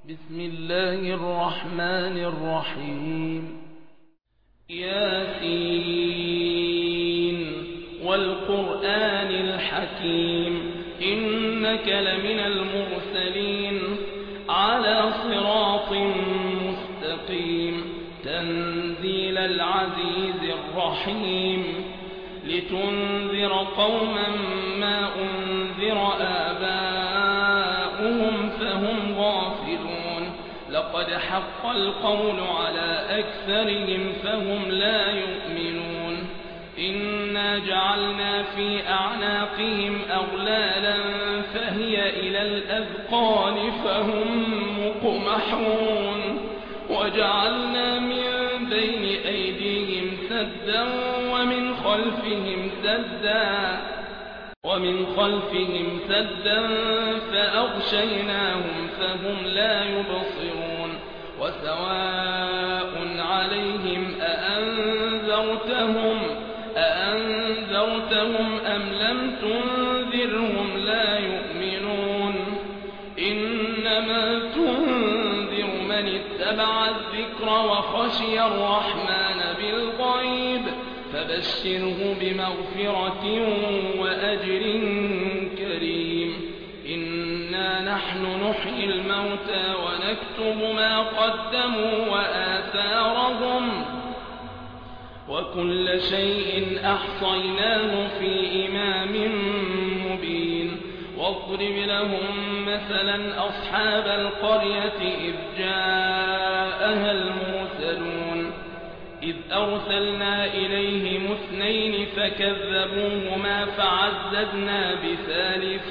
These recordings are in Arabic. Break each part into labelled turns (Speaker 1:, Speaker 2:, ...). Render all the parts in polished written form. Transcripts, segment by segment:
Speaker 1: بسم الله الرحمن الرحيم. ياسين والقرآن الحكيم إنك لمن المرسلين على صراط مستقيم تنزيل العزيز الرحيم لتنذر قوما ما أنذر آباؤهم فهم غافلون لقد حق القول على أكثرهم فهم لا يؤمنون إنا جعلنا في أعناقهم أغلالا فهي إلى الأذقان فهم مقمحون وجعلنا من بين أيديهم سدا ومن خلفهم سدا فأغشيناهم فهم لا يبصرون وسواء عليهم أأنذرتهم أم لم تنذرهم لا يؤمنون إنما تنذر من اتبع الذكر وخشي الرحمن بالغيب فبشره بمغفرة وأجر كريم إنا نحن نحيي الموتى ونكتب ما قدموا وآثارهم وكل شيء أحصيناه في إمام مبين واضرب لهم مثلا أصحاب القرية إذ جاءها المرسلون إذ أرسلنا إليهم 2 فكذبوهما فعززنا بثالث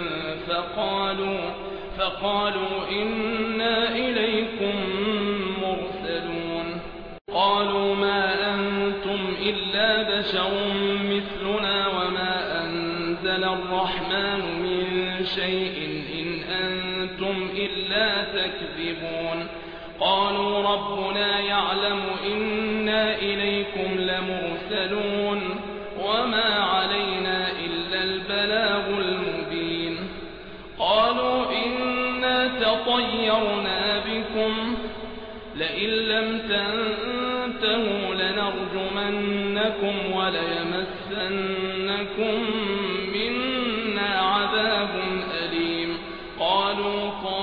Speaker 1: فقالوا إنا إليكم مرسلون قالوا ما أنتم إلا بشر مثلنا وما أنزل الرحمن من شيء إن أنتم إلا تكذبون قالوا ربنا يعلم إنا إليكم لمرسلون وما علينا إلا البلاغ المبين قالوا إنا تطيرنا بكم لئن لم تنتهوا لنرجمنكم وليمسنكم منا عذاب أليم قالوا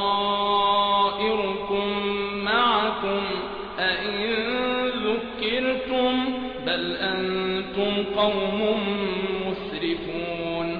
Speaker 1: طائركم معكم أئن ذكرتم بل أنتم قوم مسرفون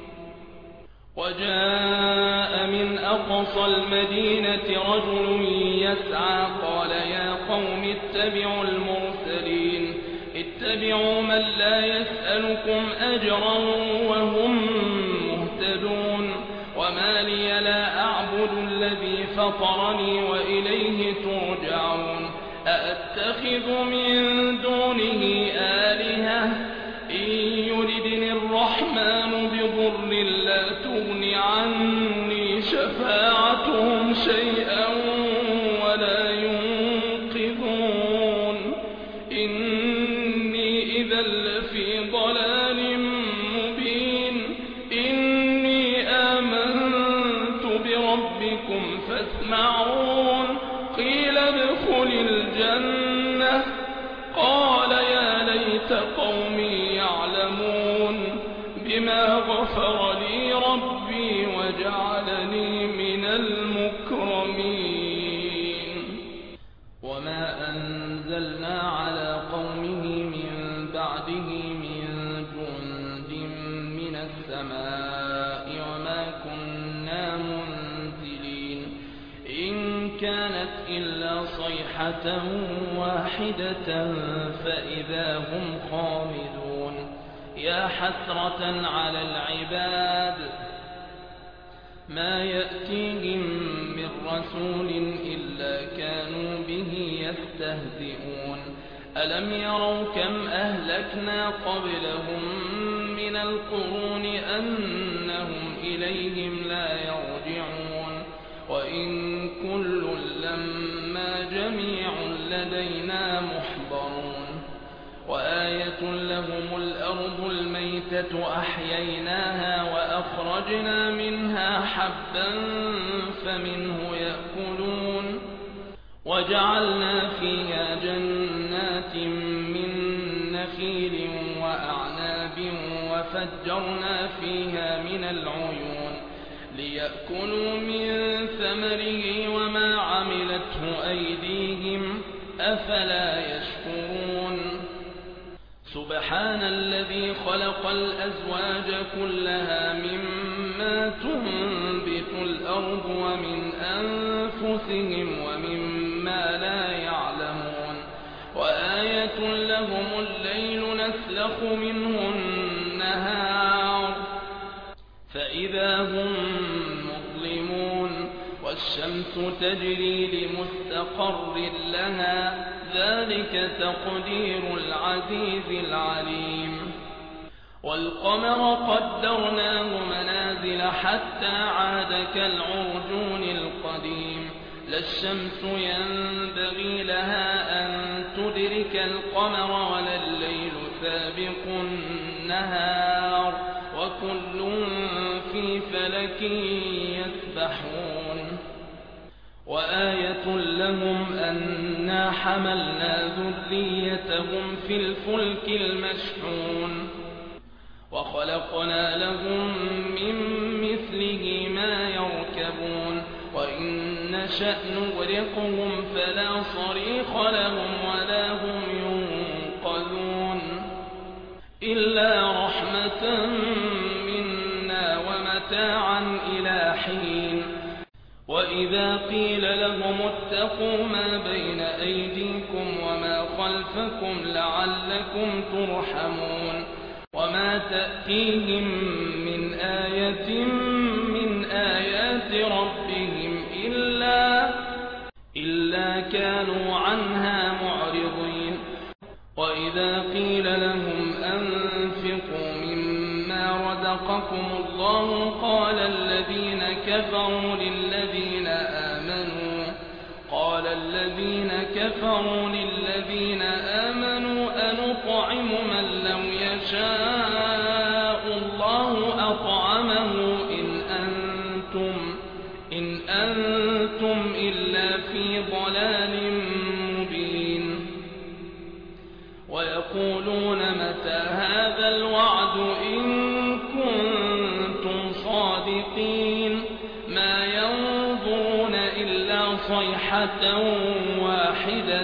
Speaker 1: وجاء من أقصى المدينة رجل يسعى قال يا قوم اتبعوا المرسلين اتبعوا من لا يسألكم أجرا وهم مهتدون وما لي لا أعبد الذي فطرني وإليه ترجعون أأتخذ من دونه آلهة إن يردني الرحمن بضر لا تغن عني شفاعتهم شيئا ولا ينقذون إني إذا لفي ضلال مبين إني آمنت بربكم فاسمعون قيل ادخل الجنة قال يا ليت قومي يعلمون بما غفر لي ربي وجعلني من المكرمين وما أنزلنا على قومه من بعده من جند من السماء وما كنا منزلين إن كانت إلا صيحة واحدة فإذا هم خامدون يا حسرة على العباد ما يأتيهم من رسول إلا كانوا به يستهزئون ألم يروا كم أهلكنا قبلهم من القرون أنهم إليهم لا يرجعون وإن كل لما جميع لدينا محضرون وآية لهم الأرض الميتة أحييناها وأخرجنا منها حبا فمنه يأكلون وجعلنا فيها جنات من نخيل وأعناب وفجرنا فيها من العيون ليأكلوا من ثمره وما عملته أيديهم أفلا يشكرون سبحان الذي خلق الأزواج كلها مما تنبت الأرض ومن أنفسهم ومما لا يعلمون وآية لهم الليل نسلخ منه النهار فإذا هم مظلمون والشمس تجري لمستقر لها ذلك تقدير العزيز العليم والقمر قدرناه منازل حتى عاد كالعرجون القديم لا الشمس ينبغي لها أن تدرك القمر ولا الليل سابق النهار وكل في فلك يسبحون وآية لهم أنا حملنا ذريتهم في الفلك المشحون وخلقنا لهم من مثله ما يركبون وإن نشأ نغرقهم فلا صريخ لهم ولا هم ينقذون إلا رحمة منا ومتاعا إلى حين وإذا قيل لهم اتقوا ما بين أيديكم وما خلفكم لعلكم ترحمون وما تأتيهم من آية من آيات ربهم إلا كانوا عنها معرضين وإذا قيل لهم أنفقوا مما رزقكم الله قال الذين كفروا للذين آمنوا أنطعم من لو يشاء الله أطعمه إن أنتم إلا في ضلال مبين ويقولون متى هذا الوعد إن كنتم صادقين ما ينظرون إلا صيحة واحدة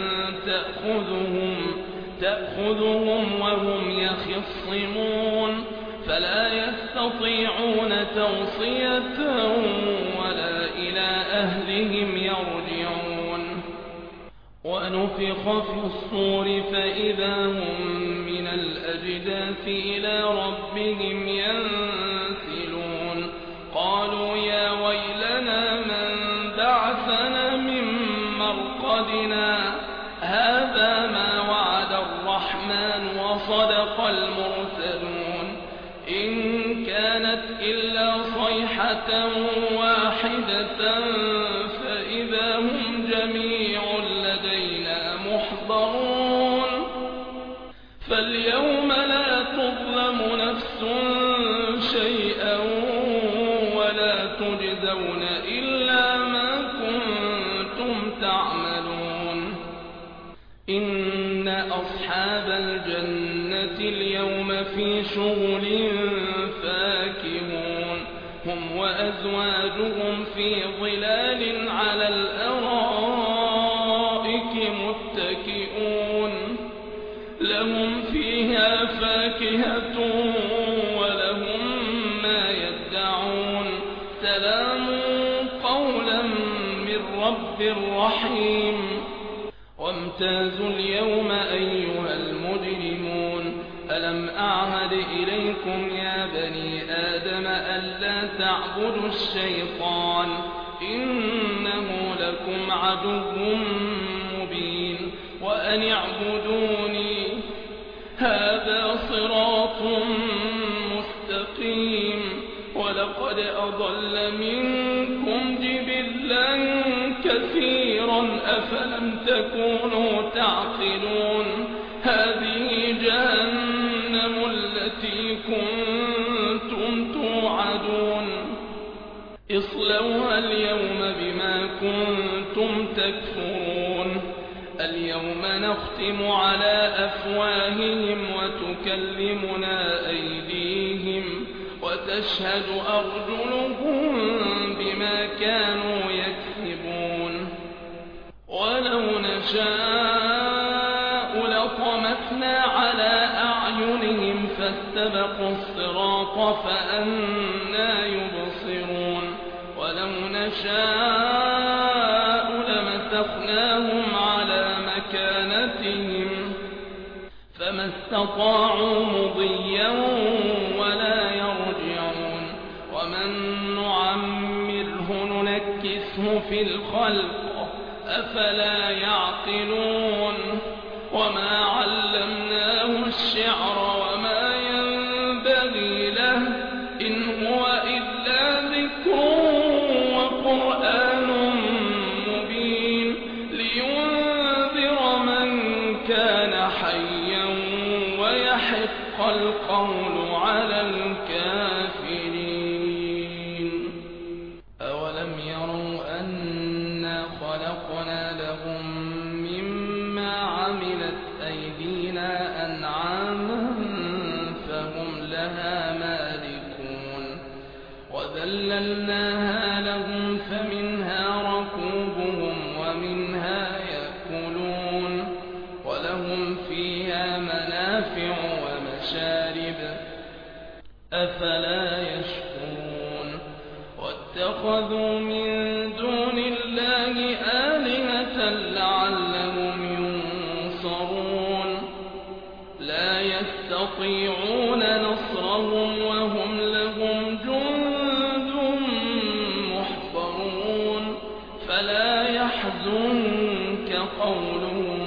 Speaker 1: تأخذهم وهم يخصمون فلا يستطيعون توصية ولا إلى أهلهم يرجعون ونفخ في الصور فإذا هم من الأجداث إلى ربهم ينسلون قالوا يا ويلنا من بعثنا من مرقدنا هذا ما وعد الرحمن وصدق المرسلون إن كانت إلا صيحة واحدة فإذا هم جميع لدينا محضرون فاليوم لا تظلم نفس شيئا ولا تجزون إلا ما كنتم تعملون إن أصحاب الجنة اليوم في شغل فاكهون هم وأزواجهم في ظلال على الأرائك متكئون لهم فيها فاكهة ولهم ما يدعون سلام قولا من رب رحيم وامتازوا اليوم أيها المجرمون ألم أعهد إليكم يا بني آدم ألا تعبدوا الشيطان إنه لكم عدو مبين وأن اعبدوني هذا صراط مستقيم ولقد أضل منكم جبلا كثيرا أفلم تكونوا تعقلون هذه جهنم التي كنتم توعدون اصلوها اليوم بما كنتم تكفرون اليوم نختم على أفواههم وتكلمنا أيديهم وتشهد أرجلهم بما كانوا يكسبون ولو نشاء لطمسنا على أعينهم فاستبقوا الصراط فأنى يبصرون ولو نشاء لمسخناهم على مكانتهم فما استطاعوا مضيا ولا يرجعون ومن نعمره ننكسه في الخلق أفلا يعقلون وما علمناه الشعر وما ينبغي له إن هو إلا ذكر وقرآن مبين لينذر من كان حيا ويحق القول على الكافرين أولم يروا أنا خلقنا لهم مما عملت أيدينا أنعاما فهم لها مالكون وذللناها لهم فمنها ركوبهم ومنها يأكلون ولهم فيها منافع ومشارب أفلا يشكرون واتخذوا من دون الله آلهة لعلهم ينصرون لا يستطيعون نصرهم وهم لهم جند محضرون فلا يحزنك قولهم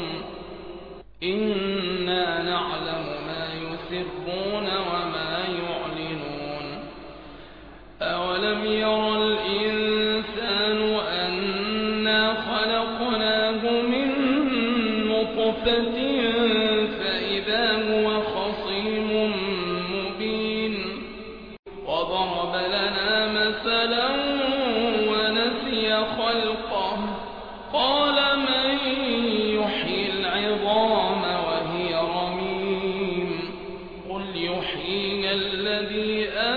Speaker 1: إنا نعلم ما يسرون وما يعلنون أولم ير الإنسان أنا خلقناه من نطفة فإذا هو خصيم مبين وضرب لنا مثلا ونسي خلقه قال من يحيي العظام وهي رميم قل يحييها الذي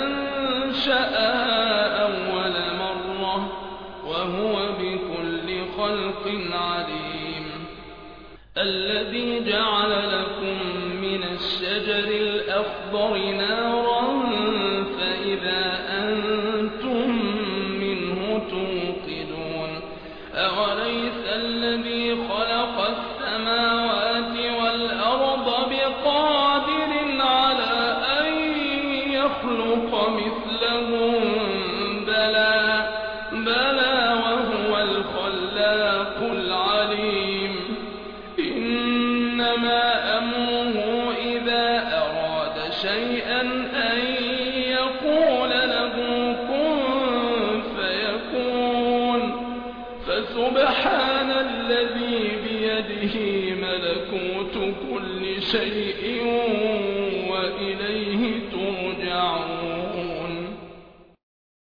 Speaker 1: أنشأها أول مرة وهو بكل خلق عليم الذي جعل لكم من الشجر الأخضر نارا فإذا أنتم منه توقدون أوليس الذي خلق السماوات والأرض بقادر على أن يخلق مثلهم بلى وهو الخلاق العليم إنما أمره إذا أراد شيئا أن يقول له كن فيكون فسبحان الذي بيده ملكوت كل شيء